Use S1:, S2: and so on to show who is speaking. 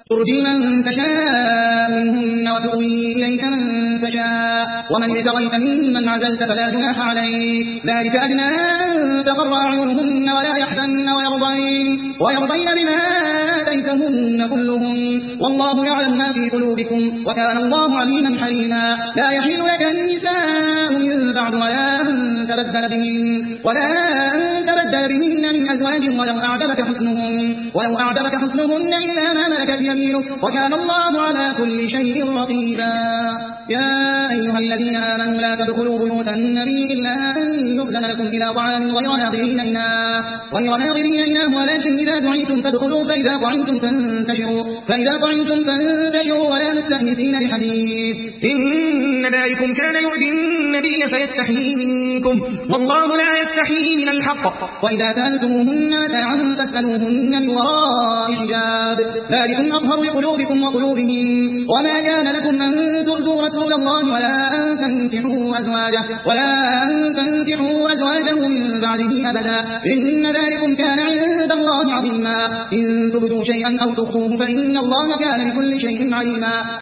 S1: ترجي من تشاء منهن وتؤوي إليك من تشاء ومن ابتغيت ممن عزلت فلا جناح عليك ذلك أدنى أن تقر أعينهن ولا يحزن ويرضين بما آتيتهن كلهن والله يعلم ما في قلوبكم وكان الله عليما حليما لا يحل لك النساء من بعد ولا أن تبدل بهن من أزواج ولو أعجبك حسنهن إلا ما ملكت يمينك وكان الله على كل شيء رقيبا يا أيها الذين آمنوا لا تدخلوا بيوت النبي إلا أن يؤذن لكم إلى طعام غير ناظرين إناه ولكن إذا دعيتم فادخلوا فإذا طعمتم فانتشروا ولا مستأنسين بحديث إن ذلكم كان يؤذي النبي فيستحيي منكم والله لا يستحيي من الحق وإذا سألتموهن متاعا فاسألوهن من وراء حجاب ذلكم أطهر لقلوبكم وقلوبهم وما كان لكم أن تؤذوا رسول الله ولا أن تنكحوا أزواجه من بعده أبدا إن ذلكم كان عند الله عظيما إن تبدوا شيئا أو تخفوه فإن الله كان بكل شيء عليما